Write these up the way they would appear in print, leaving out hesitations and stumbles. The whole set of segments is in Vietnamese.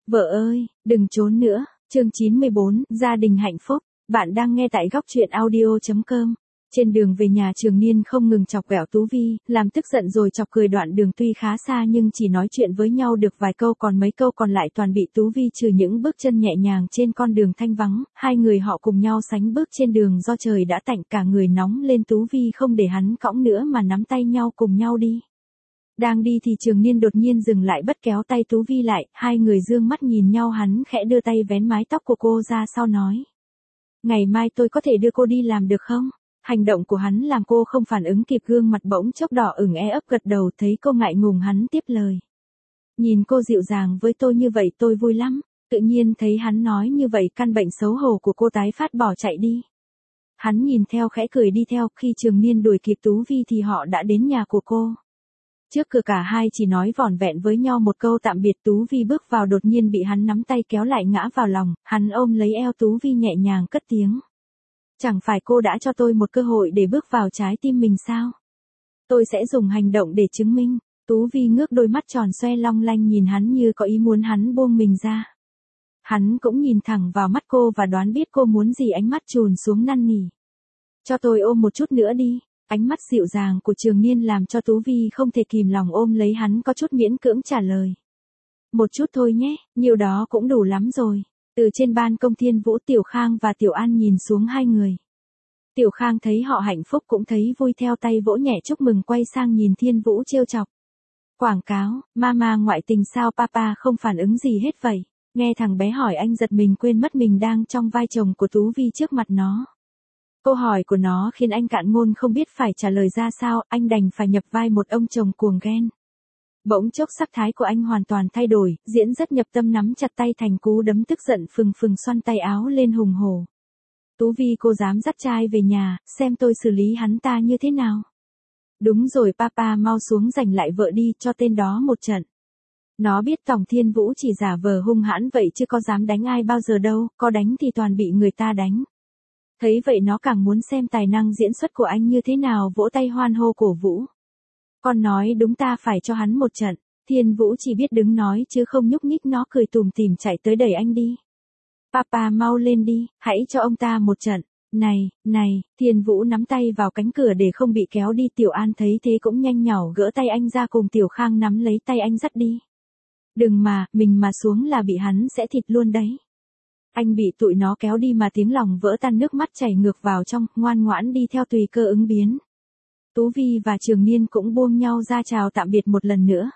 Vợ ơi, đừng trốn nữa. Chương 94, gia đình hạnh phúc. Bạn đang nghe tại góc truyện audio.com. Trên đường về nhà Trường Niên không ngừng chọc ghẹo Tú Vi, làm tức giận rồi chọc cười. Đoạn đường tuy khá xa nhưng chỉ nói chuyện với nhau được vài câu, còn mấy câu còn lại toàn bị Tú Vi trừ. Những bước chân nhẹ nhàng trên con đường thanh vắng, hai người họ cùng nhau sánh bước trên đường. Do trời đã tạnh, cả người nóng lên, Tú Vi không để hắn cõng nữa mà nắm tay nhau cùng nhau đi. Đang đi thì Trường Niên đột nhiên dừng lại, bất kéo tay Tú Vi lại, hai người dương mắt nhìn nhau. Hắn khẽ đưa tay vén mái tóc của cô ra sau nói: ngày mai tôi có thể đưa cô đi làm được không? Hành động của hắn làm cô không phản ứng kịp, gương mặt bỗng chốc đỏ ửng, ấp gật đầu. Thấy cô ngại ngùng, hắn tiếp lời: nhìn cô dịu dàng với tôi như vậy tôi vui lắm. Tự nhiên thấy hắn nói như vậy, căn bệnh xấu hổ của cô tái phát, bỏ chạy đi. Hắn nhìn theo khẽ cười đi theo. Khi Trường Niên đuổi kịp Tú Vi thì họ đã đến nhà của cô. Trước cửa cả hai chỉ nói vỏn vẹn với nhau một câu tạm biệt. Tú Vi bước vào đột nhiên bị hắn nắm tay kéo lại, ngã vào lòng. Hắn ôm lấy eo Tú Vi nhẹ nhàng cất tiếng: chẳng phải cô đã cho tôi một cơ hội để bước vào trái tim mình sao? Tôi sẽ dùng hành động để chứng minh. Tú Vi ngước đôi mắt tròn xoe long lanh nhìn hắn như có ý muốn hắn buông mình ra. Hắn cũng nhìn thẳng vào mắt cô và đoán biết cô muốn gì, ánh mắt chùn xuống năn nỉ: cho tôi ôm một chút nữa đi. Ánh mắt dịu dàng của Trường Niên làm cho Tú Vi không thể kìm lòng ôm lấy hắn, có chút miễn cưỡng trả lời: một chút thôi nhé, nhiều đó cũng đủ lắm rồi. Từ trên ban công Thiên Vũ, Tiểu Khang và Tiểu An nhìn xuống hai người. Tiểu Khang thấy họ hạnh phúc cũng thấy vui, theo tay vỗ nhẹ chúc mừng, quay sang nhìn Thiên Vũ trêu chọc: quảng cáo, mama ngoại tình sao, papa không phản ứng gì hết vậy? Nghe thằng bé hỏi, anh giật mình quên mất mình đang trong vai chồng của Tú Vi trước mặt nó. Câu hỏi của nó khiến anh cạn ngôn, không biết phải trả lời ra sao. Anh đành phải nhập vai một ông chồng cuồng ghen. Bỗng chốc sắc thái của anh hoàn toàn thay đổi, diễn rất nhập tâm, nắm chặt tay thành cú đấm, tức giận phừng phừng xoăn tay áo lên hùng hổ: Tú Vi, cô dám dắt trai về nhà, xem tôi xử lý hắn ta như thế nào. Đúng rồi papa, mau xuống giành lại vợ đi, cho tên đó một trận. Nó biết Tòng Thiên Vũ chỉ giả vờ hung hãn vậy chứ có dám đánh ai bao giờ đâu, có đánh thì toàn bị người ta đánh. Thấy vậy nó càng muốn xem tài năng diễn xuất của anh như thế nào, vỗ tay hoan hô cổ vũ: con nói đúng, ta phải cho hắn một trận. Thiên Vũ chỉ biết đứng nói chứ không nhúc nhích, nó cười tủm tỉm chạy tới đẩy anh đi: papa mau lên đi, hãy cho ông ta một trận. Này, Thiên Vũ nắm tay vào cánh cửa để không bị kéo đi. Tiểu An thấy thế cũng nhanh nhảu gỡ tay anh ra, cùng Tiểu Khang nắm lấy tay anh dắt đi. Đừng mà, mình mà xuống là bị hắn sẽ thịt luôn đấy. Anh bị tụi nó kéo đi mà tiếng lòng vỡ tan, nước mắt chảy ngược vào trong, ngoan ngoãn đi theo tùy cơ ứng biến. Tú Vi và Trường Niên cũng buông nhau ra chào tạm biệt một lần nữa.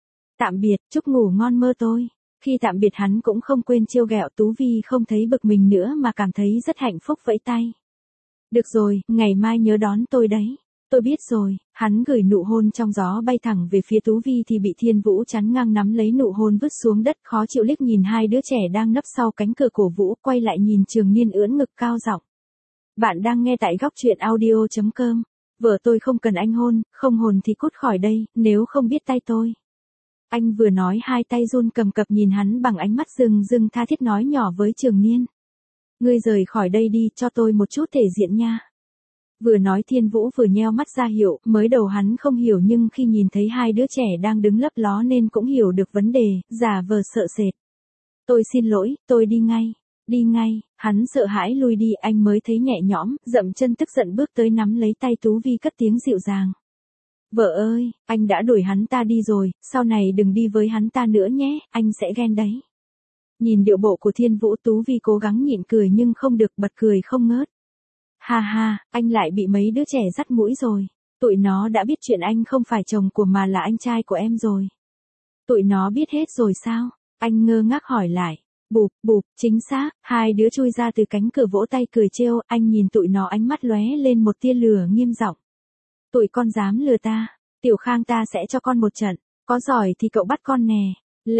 Tạm biệt, chúc ngủ ngon mơ tôi. Khi tạm biệt hắn cũng không quên trêu ghẹo. Tú Vi không thấy bực mình nữa mà cảm thấy rất hạnh phúc, vẫy tay: được rồi, ngày mai nhớ đón tôi đấy. Tôi biết rồi. Hắn gửi nụ hôn trong gió bay thẳng về phía Tú Vi thì bị Thiên Vũ chắn ngang, nắm lấy nụ hôn vứt xuống đất. Khó chịu liếc nhìn hai đứa trẻ đang nấp sau cánh cửa cổ vũ, quay lại nhìn Trường Niên ưỡn ngực cao giọng: bạn đang nghe tại góc truyện audio.com. Vợ tôi không cần anh hôn, không hồn thì cút khỏi đây, nếu không biết tay tôi. Anh vừa nói hai tay run cầm cập nhìn hắn bằng ánh mắt rưng rưng tha thiết, nói nhỏ với Trường Niên: ngươi rời khỏi đây đi, cho tôi một chút thể diện nha. Vừa nói Thiên Vũ vừa nheo mắt ra hiệu. Mới đầu hắn không hiểu, nhưng khi nhìn thấy hai đứa trẻ đang đứng lấp ló nên cũng hiểu được vấn đề, giả vờ sợ sệt: tôi xin lỗi, tôi đi ngay. Đi ngay. Hắn sợ hãi lui đi. Anh mới thấy nhẹ nhõm, dậm chân tức giận bước tới nắm lấy tay Tú Vi, cất tiếng dịu dàng: vợ ơi, anh đã đuổi hắn ta đi rồi, sau này đừng đi với hắn ta nữa nhé, anh sẽ ghen đấy. Nhìn điệu bộ của Thiên Vũ, Tú Vi cố gắng nhịn cười nhưng không được, bật cười không ngớt: ha ha, anh lại bị mấy đứa trẻ dắt mũi rồi. Tụi nó đã biết chuyện anh không phải chồng của mà là anh trai của em rồi. Tụi nó biết hết rồi sao? Anh ngơ ngác hỏi lại. Bụp, bụp, chính xác. Hai đứa chui ra từ cánh cửa vỗ tay cười trêu. Anh nhìn tụi nó, ánh mắt lóe lên một tia lửa, nghiêm giọng: tụi con dám lừa ta? Tiểu Khang, ta sẽ cho con một trận. Có giỏi thì cậu bắt con nè.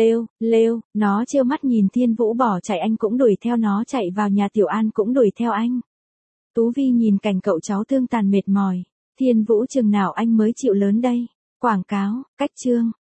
Lêu, nó trêu mắt nhìn Thiên Vũ bỏ chạy, anh cũng đuổi theo nó chạy vào nhà. Tiểu An cũng đuổi theo anh. Tú Vi nhìn cảnh cậu cháu thương tàn mệt mỏi. Thiên Vũ, chừng nào anh mới chịu lớn đây? Quảng cáo, cách chương.